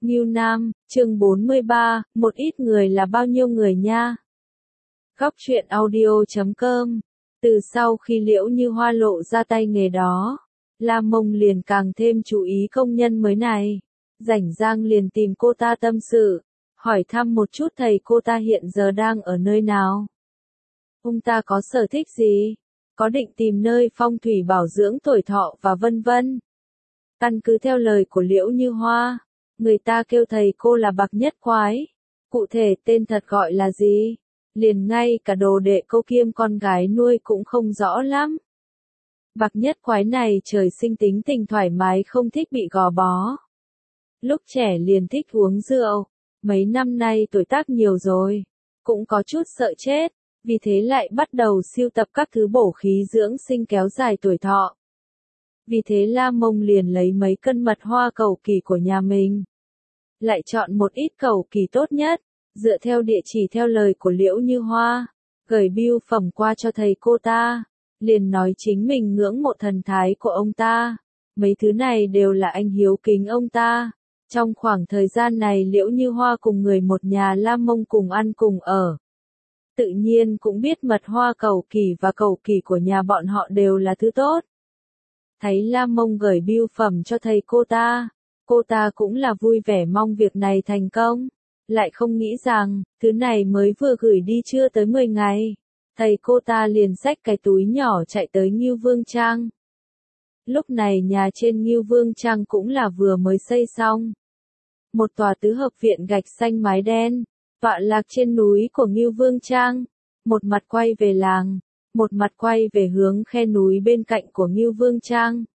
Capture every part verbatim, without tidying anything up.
Ngưu Nam, chương bốn mươi ba, một ít người là bao nhiêu người nha? Góc truyện audio chấm com. Từ sau khi Liễu Như Hoa lộ ra tay nghề đó, La Mông liền càng thêm chú ý công nhân mới này. Rảnh rang liền tìm cô ta tâm sự, hỏi thăm một chút thầy cô ta hiện giờ đang ở nơi nào. Ông ta có sở thích gì? Có định tìm nơi phong thủy bảo dưỡng tuổi thọ và vân vân. Căn cứ theo lời của Liễu Như Hoa, người ta kêu thầy cô là Bạc Nhất Quái. Cụ thể tên thật gọi là gì? Liền ngay cả đồ đệ cô kiêm con gái nuôi cũng không rõ lắm. Bạc Nhất Quái này trời sinh tính tình thoải mái, không thích bị gò bó. Lúc trẻ liền thích uống rượu, mấy năm nay tuổi tác nhiều rồi, cũng có chút sợ chết, vì thế lại bắt đầu sưu tập các thứ bổ khí dưỡng sinh kéo dài tuổi thọ. Vì thế La Mông liền lấy mấy cân mật hoa cầu kỳ của nhà mình, lại chọn một ít cầu kỳ tốt nhất, dựa theo địa chỉ theo lời của Liễu Như Hoa, gửi bưu phẩm qua cho thầy cô ta, liền nói chính mình ngưỡng mộ thần thái của ông ta. Mấy thứ này đều là anh hiếu kính ông ta. Trong khoảng thời gian này Liễu Như Hoa cùng người một nhà La Mông cùng ăn cùng ở. Tự nhiên cũng biết mật hoa cầu kỳ và cầu kỳ của nhà bọn họ đều là thứ tốt. Thấy La Mông gửi bưu phẩm cho thầy cô ta, cô ta cũng là vui vẻ mong việc này thành công. Lại không nghĩ rằng, thứ này mới vừa gửi đi chưa tới mười ngày, thầy cô ta liền xách cái túi nhỏ chạy tới Ngưu Vương Trang. Lúc này nhà trên Ngưu Vương Trang cũng là vừa mới xây xong. Một tòa tứ hợp viện gạch xanh mái đen, tọa lạc trên núi của Ngưu Vương Trang, một mặt quay về làng, một mặt quay về hướng khe núi bên cạnh của Ngưu Vương Trang.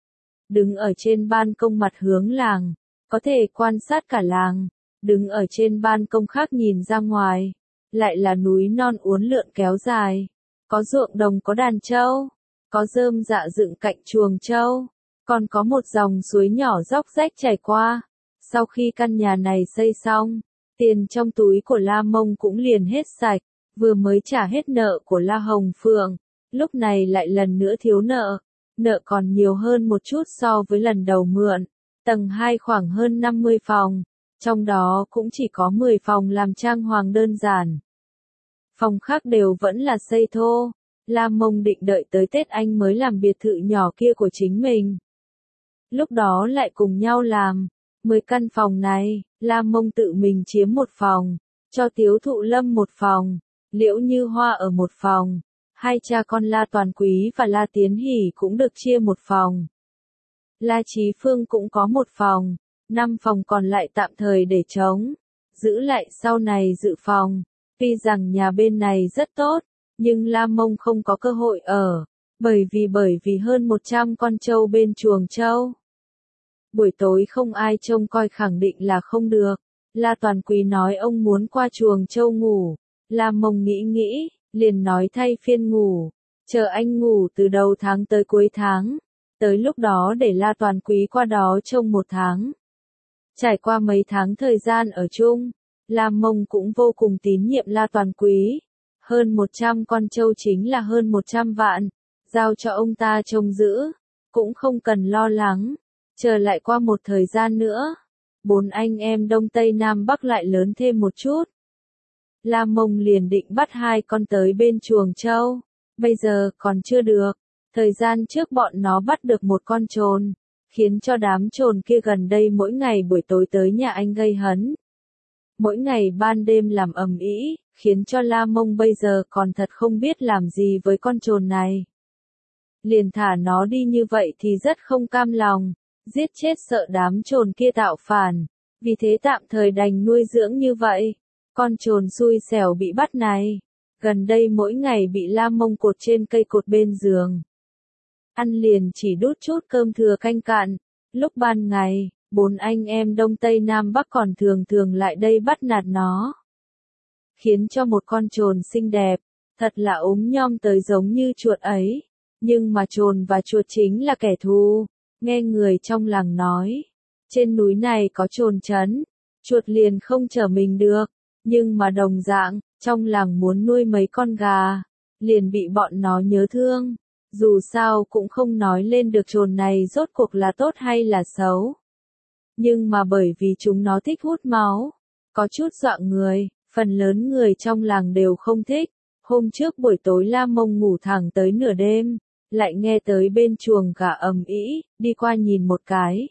Đứng ở trên ban công mặt hướng làng, có thể quan sát cả làng. Đứng ở trên ban công khác nhìn ra ngoài, lại là núi non uốn lượn kéo dài, có ruộng đồng, có đàn trâu, có rơm rạ dựng cạnh chuồng trâu, còn có một dòng suối nhỏ róc rách chảy qua. Sau khi căn nhà này xây xong, tiền trong túi của La Mông cũng liền hết sạch, vừa mới trả hết nợ của La Hồng Phượng, lúc này lại lần nữa thiếu nợ, nợ còn nhiều hơn một chút so với lần đầu mượn. Tầng hai khoảng hơn năm mươi phòng. Trong đó cũng chỉ có mười phòng làm trang hoàng đơn giản. Phòng khác đều vẫn là xây thô. La Mông định đợi tới Tết anh mới làm biệt thự nhỏ kia của chính mình. Lúc đó lại cùng nhau làm. Mười căn phòng này, La Mông tự mình chiếm một phòng, cho Tiếu Thụ Lâm một phòng, Liễu Như Hoa ở một phòng, hai cha con La Toàn Quý và La Tiến Hỷ cũng được chia một phòng. La Chí Phương cũng có một phòng. Năm phòng còn lại tạm thời để trống, giữ lại sau này dự phòng. Tuy rằng nhà bên này rất tốt, nhưng La Mông không có cơ hội ở, bởi vì bởi vì hơn một trăm con trâu bên chuồng trâu. Buổi tối không ai trông coi khẳng định là không được. La Toàn Quý nói ông muốn qua chuồng trâu ngủ. La Mông nghĩ nghĩ, liền nói thay phiên ngủ, chờ anh ngủ từ đầu tháng tới cuối tháng. Tới lúc đó để La Toàn Quý qua đó trông một tháng. Trải qua mấy tháng thời gian ở chung, La Mông cũng vô cùng tín nhiệm La Toàn Quý. Hơn một trăm con trâu chính là hơn một trăm vạn, giao cho ông ta trông giữ, cũng không cần lo lắng. Chờ lại qua một thời gian nữa, bốn anh em Đông Tây Nam Bắc lại lớn thêm một chút. La Mông liền định bắt hai con tới bên chuồng trâu, bây giờ còn chưa được. Thời gian trước bọn nó bắt được một con trồn, khiến cho đám trồn kia gần đây mỗi ngày buổi tối tới nhà anh gây hấn. Mỗi ngày ban đêm làm ầm ĩ, khiến cho La Mông bây giờ còn thật không biết làm gì với con trồn này. Liền thả nó đi như vậy thì rất không cam lòng, giết chết sợ đám trồn kia tạo phản, vì thế tạm thời đành nuôi dưỡng như vậy. Con trồn xui xẻo bị bắt này, gần đây mỗi ngày bị La Mông cột trên cây cột bên giường. Ăn liền chỉ đút chút cơm thừa canh cạn. Lúc ban ngày, bốn anh em Đông Tây Nam Bắc còn thường thường lại đây bắt nạt nó. Khiến cho một con trồn xinh đẹp, thật là ốm nhom tới giống như chuột ấy. Nhưng mà trồn và chuột chính là kẻ thù. Nghe người trong làng nói, trên núi này có trồn trấn, chuột liền không chở mình được. Nhưng mà đồng dạng, trong làng muốn nuôi mấy con gà, liền bị bọn nó nhớ thương. Dù sao cũng không nói lên được trồn này rốt cuộc là tốt hay là xấu. Nhưng mà bởi vì chúng nó thích hút máu, có chút dọa người, phần lớn người trong làng đều không thích. Hôm trước buổi tối La Mông ngủ thẳng tới nửa đêm, lại nghe tới bên chuồng gà ầm ĩ, đi qua nhìn một cái.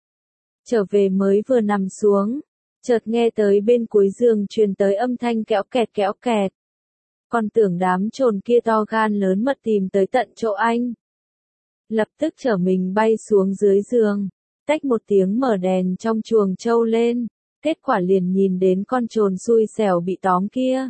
Trở về mới vừa nằm xuống, chợt nghe tới bên cuối giường truyền tới âm thanh kéo kẹt kéo kẹt. Còn tưởng đám trồn kia to gan lớn mật tìm tới tận chỗ anh. Lập tức trở mình bay xuống dưới giường, tách một tiếng mở đèn trong chuồng trâu lên, kết quả liền nhìn đến con trồn xui xẻo bị tóm kia.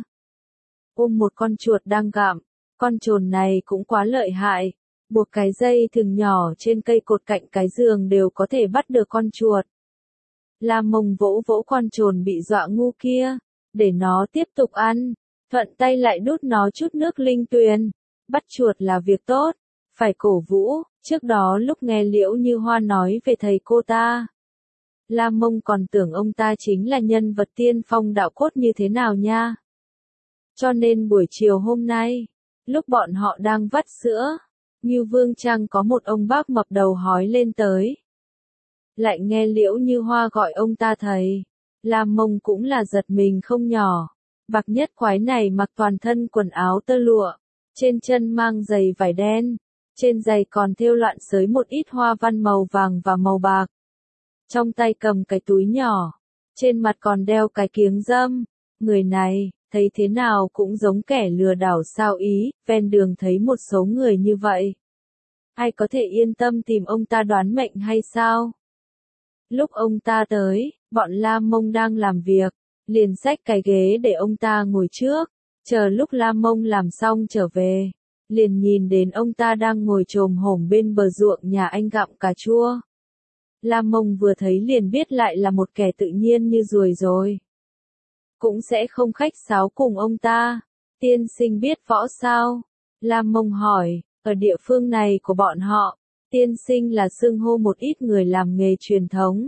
Ôm một con chuột đang gặm, con trồn này cũng quá lợi hại, buộc cái dây thừng nhỏ trên cây cột cạnh cái giường đều có thể bắt được con chuột. La Mông vỗ vỗ con trồn bị dọa ngu kia, để nó tiếp tục ăn, thuận tay lại đút nó chút nước linh tuyền. Bắt chuột là việc tốt, phải cổ vũ. Trước đó lúc nghe Liễu Như Hoa nói về thầy cô ta, La Mông còn tưởng ông ta chính là nhân vật tiên phong đạo cốt như thế nào nha. Cho nên buổi chiều hôm nay, lúc bọn họ đang vắt sữa, Như Vương Trang có một ông bác mập đầu hói lên tới. Lại nghe Liễu Như Hoa gọi ông ta thầy, La Mông cũng là giật mình không nhỏ. Bạc Nhất Quái này mặc toàn thân quần áo tơ lụa, trên chân mang giày vải đen, trên giày còn thêu loạn xới một ít hoa văn màu vàng và màu bạc. Trong tay cầm cái túi nhỏ, trên mặt còn đeo cái kiếng râm. Người này, thấy thế nào cũng giống kẻ lừa đảo sao ý, ven đường thấy một số người như vậy. Ai có thể yên tâm tìm ông ta đoán mệnh hay sao? Lúc ông ta tới, bọn La Mông đang làm việc, liền xách cái ghế để ông ta ngồi trước, chờ lúc La Mông làm xong trở về, liền nhìn đến ông ta đang ngồi chồm hổm bên bờ ruộng nhà anh gặm cà chua. La Mông vừa thấy liền biết lại là một kẻ tự nhiên như ruồi rồi. Cũng sẽ không khách sáo cùng ông ta. Tiên sinh biết võ sao? La Mông hỏi, ở địa phương này của bọn họ, tiên sinh là xưng hô một ít người làm nghề truyền thống.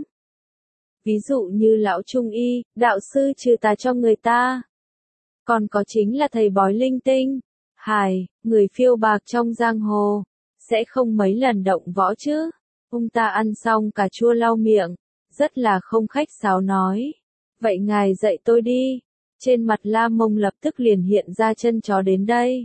Ví dụ như lão trung y, đạo sư trừ tà cho người ta. Còn có chính là thầy bói linh tinh, hài, người phiêu bạc trong giang hồ, sẽ không mấy lần động võ chứ. Ông ta ăn xong cà chua lau miệng, rất là không khách sáo nói. Vậy ngài dạy tôi đi. Trên mặt La Mông lập tức liền hiện ra chân chó đến đây.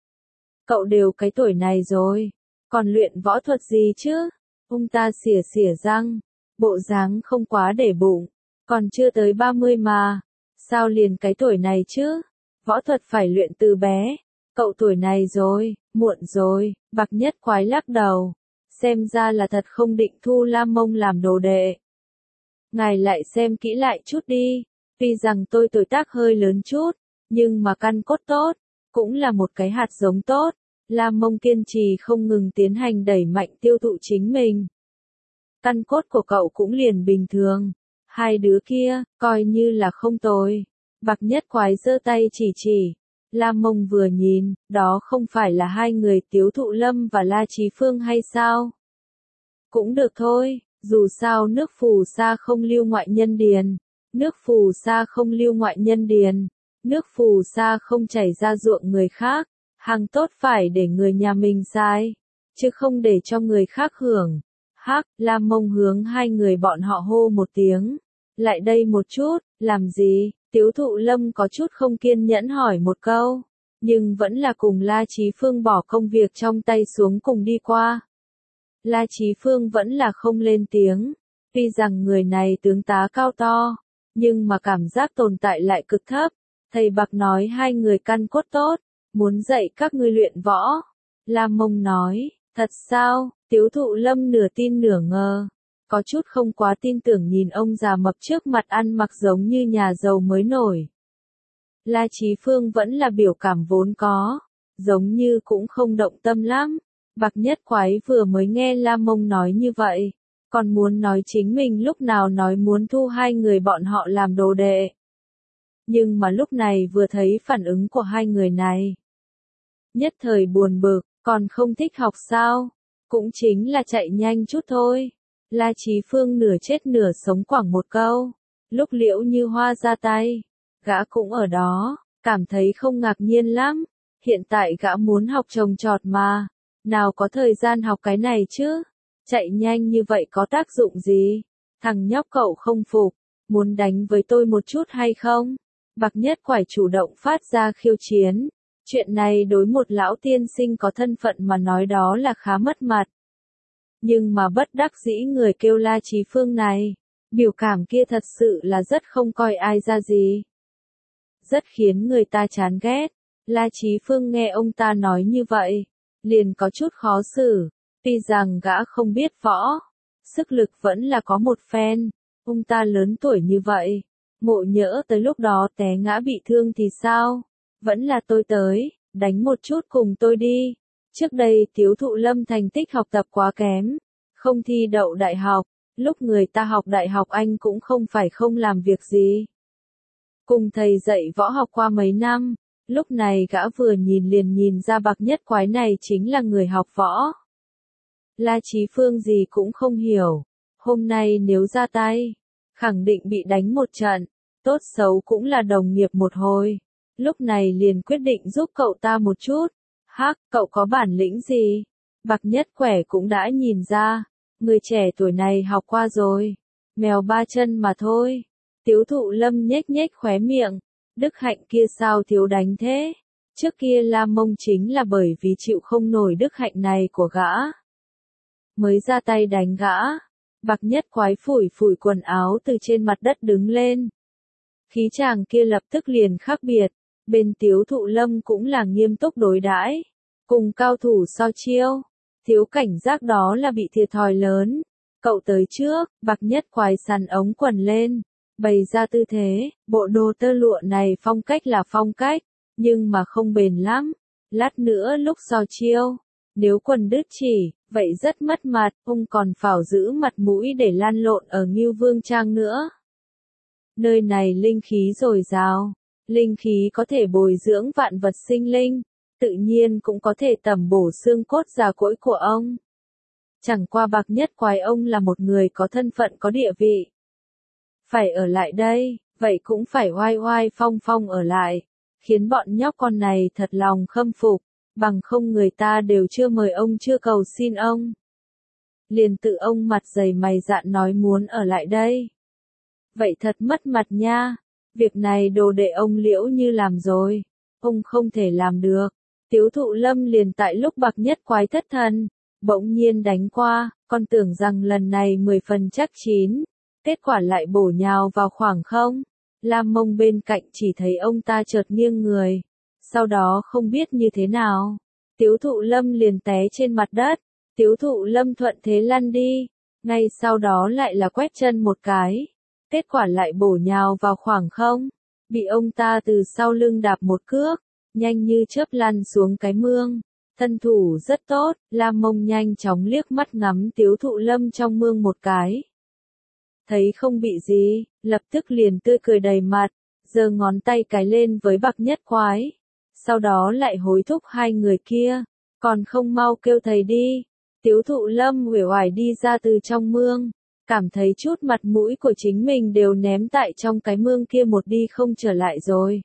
Cậu đều cái tuổi này rồi, còn luyện võ thuật gì chứ? Ông ta xỉa xỉa răng, bộ dáng không quá để bụng, còn chưa tới ba mươi mà, sao liền cái tuổi này chứ? Võ thuật phải luyện từ bé, cậu tuổi này rồi, muộn rồi. Bạc Nhất Quái lắc đầu, xem ra là thật không định thu La Mông làm đồ đệ. Ngài lại xem kỹ lại chút đi, tuy rằng tôi tuổi tác hơi lớn chút, nhưng mà căn cốt tốt, cũng là một cái hạt giống tốt. La Mông kiên trì không ngừng tiến hành đẩy mạnh tiêu thụ chính mình. Căn cốt của cậu cũng liền bình thường, hai đứa kia, coi như là không tồi. Bạc Nhất Quái giơ tay chỉ chỉ, La Mông vừa nhìn, đó không phải là hai người Tiếu Thụ Lâm và La Chí Phương hay sao? Cũng được thôi, dù sao nước phù sa không lưu ngoại nhân điền, nước phù sa không lưu ngoại nhân điền, nước phù sa không chảy ra ruộng người khác, hàng tốt phải để người nhà mình xài, chứ không để cho người khác hưởng. Hắc, La Mông hướng hai người bọn họ hô một tiếng, lại đây một chút, làm gì? Tiếu Thụ Lâm có chút không kiên nhẫn hỏi một câu, nhưng vẫn là cùng La Chí Phương bỏ công việc trong tay xuống cùng đi qua. La Chí Phương vẫn là không lên tiếng, tuy rằng người này tướng tá cao to, nhưng mà cảm giác tồn tại lại cực thấp. Thầy Bạc nói hai người căn cốt tốt, muốn dạy các ngươi luyện võ. La Mông nói, thật sao? Tiếu Thụ Lâm nửa tin nửa ngờ, có chút không quá tin tưởng nhìn ông già mập trước mặt ăn mặc giống như nhà giàu mới nổi. La Chí Phương vẫn là biểu cảm vốn có, giống như cũng không động tâm lắm. Bạc Nhất Quái vừa mới nghe La Mông nói như vậy, còn muốn nói chính mình lúc nào nói muốn thu hai người bọn họ làm đồ đệ. Nhưng mà lúc này vừa thấy phản ứng của hai người này, nhất thời buồn bực, còn không thích học sao? Cũng chính là chạy nhanh chút thôi. La Chí Phương nửa chết nửa sống quẳng một câu. Lúc Liễu Như Hoa ra tay, gã cũng ở đó, cảm thấy không ngạc nhiên lắm. Hiện tại gã muốn học trồng trọt mà, nào có thời gian học cái này chứ? Chạy nhanh như vậy có tác dụng gì? Thằng nhóc cậu không phục, muốn đánh với tôi một chút hay không? Bạc Nhất Quải chủ động phát ra khiêu chiến. Chuyện này đối một lão tiên sinh có thân phận mà nói đó là khá mất mặt. Nhưng mà bất đắc dĩ người kêu La Chí Phương này, biểu cảm kia thật sự là rất không coi ai ra gì. Rất khiến người ta chán ghét. La Chí Phương nghe ông ta nói như vậy, liền có chút khó xử, tuy rằng gã không biết võ, sức lực vẫn là có một phen, ông ta lớn tuổi như vậy, ngộ nhỡ tới lúc đó té ngã bị thương thì sao? Vẫn là tôi tới, đánh một chút cùng tôi đi. Trước đây Tiếu Thụ Lâm thành tích học tập quá kém, không thi đậu đại học, lúc người ta học đại học anh cũng không phải không làm việc gì. Cùng thầy dạy võ học qua mấy năm, lúc này gã vừa nhìn liền nhìn ra Bạc Nhất Quái này chính là người học võ. La Chí Phương gì cũng không hiểu, hôm nay nếu ra tay, khẳng định bị đánh một trận, tốt xấu cũng là đồng nghiệp một hồi. Lúc này liền quyết định giúp cậu ta một chút. Hắc, cậu có bản lĩnh gì? Bạc Nhất Quẻ cũng đã nhìn ra, người trẻ tuổi này học qua rồi, mèo ba chân mà thôi. Tiếu Thụ Lâm nhếch nhếch khóe miệng, Đức Hạnh kia sao thiếu đánh thế? Trước kia La Mông chính là bởi vì chịu không nổi Đức Hạnh này của gã, mới ra tay đánh gã. Bạc Nhất Quái phủi phủi quần áo từ trên mặt đất đứng lên. Khí chàng kia lập tức liền khác biệt, bên Tiếu Thụ Lâm cũng là nghiêm túc đối đãi, cùng cao thủ so chiêu, thiếu cảnh giác đó là bị thiệt thòi lớn. Cậu tới trước, Bạc Nhất Quái sắn ống quần lên, bày ra tư thế, bộ đồ tơ lụa này phong cách là phong cách, nhưng mà không bền lắm, lát nữa lúc so chiêu, nếu quần đứt chỉ, vậy rất mất mặt, ông còn phảo giữ mặt mũi để lan lộn ở Ngưu Vương Trang nữa. Nơi này linh khí dồi dào, linh khí có thể bồi dưỡng vạn vật sinh linh, tự nhiên cũng có thể tẩm bổ xương cốt già cỗi của ông. Chẳng qua Bạc Nhất Quái ông là một người có thân phận có địa vị. Phải ở lại đây, vậy cũng phải oai oai phong phong ở lại, khiến bọn nhóc con này thật lòng khâm phục, bằng không người ta đều chưa mời ông chưa cầu xin ông. Liền tự ông mặt dày mày dạn nói muốn ở lại đây. Vậy thật mất mặt nha, việc này đồ đệ ông Liễu Như làm rồi, ông không thể làm được. Tiếu Thụ Lâm liền tại lúc Bạc Nhất Quái thất thần, bỗng nhiên đánh qua, con tưởng rằng lần này mười phần chắc chín, kết quả lại bổ nhào vào khoảng không. Lam Mông bên cạnh chỉ thấy ông ta chợt nghiêng người, sau đó không biết như thế nào, Tiếu Thụ Lâm liền té trên mặt đất, Tiếu Thụ Lâm thuận thế lăn đi, ngay sau đó lại là quét chân một cái, kết quả lại bổ nhào vào khoảng không, bị ông ta từ sau lưng đạp một cước, nhanh như chớp lăn xuống cái mương. Thân thủ rất tốt, Lam Mông nhanh chóng liếc mắt ngắm Tiếu Thụ Lâm trong mương một cái. Thấy không bị gì, lập tức liền tươi cười đầy mặt, giơ ngón tay cái lên với Bạc Nhất Quái. Sau đó lại hối thúc hai người kia, còn không mau kêu thầy đi. Tiếu Thụ Lâm uể oải đi ra từ trong mương, cảm thấy chút mặt mũi của chính mình đều ném tại trong cái mương kia một đi không trở lại rồi.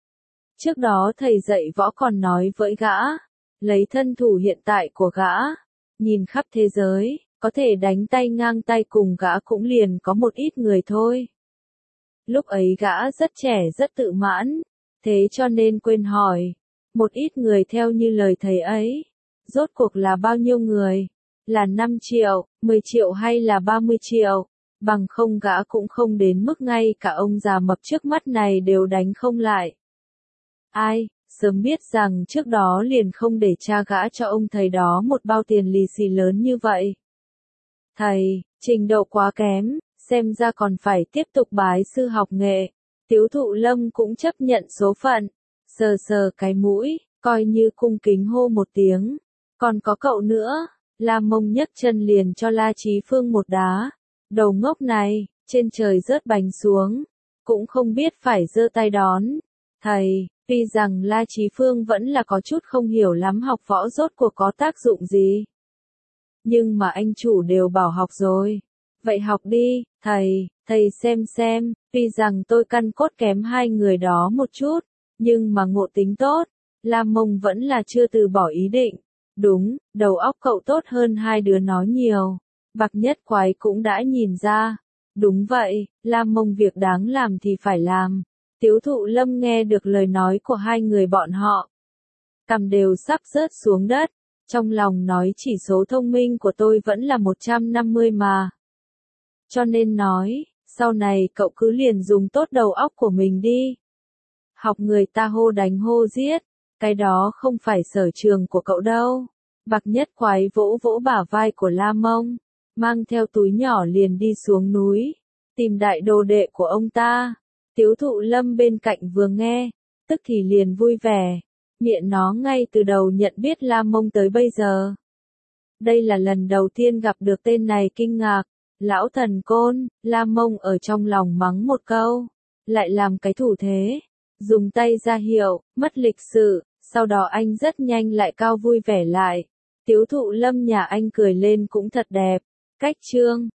Trước đó thầy dạy võ còn nói với gã, lấy thân thủ hiện tại của gã, nhìn khắp thế giới, có thể đánh tay ngang tay cùng gã cũng liền có một ít người thôi. Lúc ấy gã rất trẻ rất tự mãn, thế cho nên quên hỏi, một ít người theo như lời thầy ấy, rốt cuộc là bao nhiêu người? Là năm triệu, mười triệu hay là ba mươi triệu? Bằng không gã cũng không đến mức ngay cả ông già mập trước mắt này đều đánh không lại. Ai, sớm biết rằng trước đó liền không để cha gã cho ông thầy đó một bao tiền lì xì lớn như vậy. Thầy, trình độ quá kém, xem ra còn phải tiếp tục bái sư học nghệ. Tiếu Thụ Lâm cũng chấp nhận số phận, sờ sờ cái mũi, coi như cung kính hô một tiếng. Còn có cậu nữa, Lam Mông nhấc chân liền cho La Chí Phương một đá. Đầu ngốc này, trên trời rớt bánh xuống, cũng không biết phải giơ tay đón. Thầy, tuy rằng La Chí Phương vẫn là có chút không hiểu lắm học võ rốt cuộc có tác dụng gì. Nhưng mà anh chủ đều bảo học rồi. Vậy học đi, thầy, thầy xem xem, tuy rằng tôi căn cốt kém hai người đó một chút, nhưng mà ngộ tính tốt, Lam Mông vẫn là chưa từ bỏ ý định. Đúng, đầu óc cậu tốt hơn hai đứa nó nhiều. Bạc Nhất Quái cũng đã nhìn ra, Đúng vậy, Lam Mông việc đáng làm thì phải làm. Tiếu Thụ Lâm nghe được lời nói của hai người bọn họ. Cằm đều sắp rớt xuống đất, trong lòng nói chỉ số thông minh của tôi vẫn là một trăm năm mươi mà. Cho nên nói, sau này cậu cứ liền dùng tốt đầu óc của mình đi. Học người ta hô đánh hô giết, cái đó không phải sở trường của cậu đâu. Bạc Nhất Quái vỗ vỗ bả vai của Lam Mông, mang theo túi nhỏ liền đi xuống núi, tìm đại đồ đệ của ông ta. Tiếu Thụ Lâm bên cạnh vừa nghe, tức thì liền vui vẻ, miệng nó ngay từ đầu nhận biết Lam Mông tới bây giờ. Đây là lần đầu tiên gặp được tên này kinh ngạc, lão thần côn, Lam Mông ở trong lòng mắng một câu, lại làm cái thủ thế, dùng tay ra hiệu, mất lịch sự, sau đó anh rất nhanh lại cao vui vẻ lại. Tiếu Thụ Lâm nhà anh cười lên cũng thật đẹp, cách trương.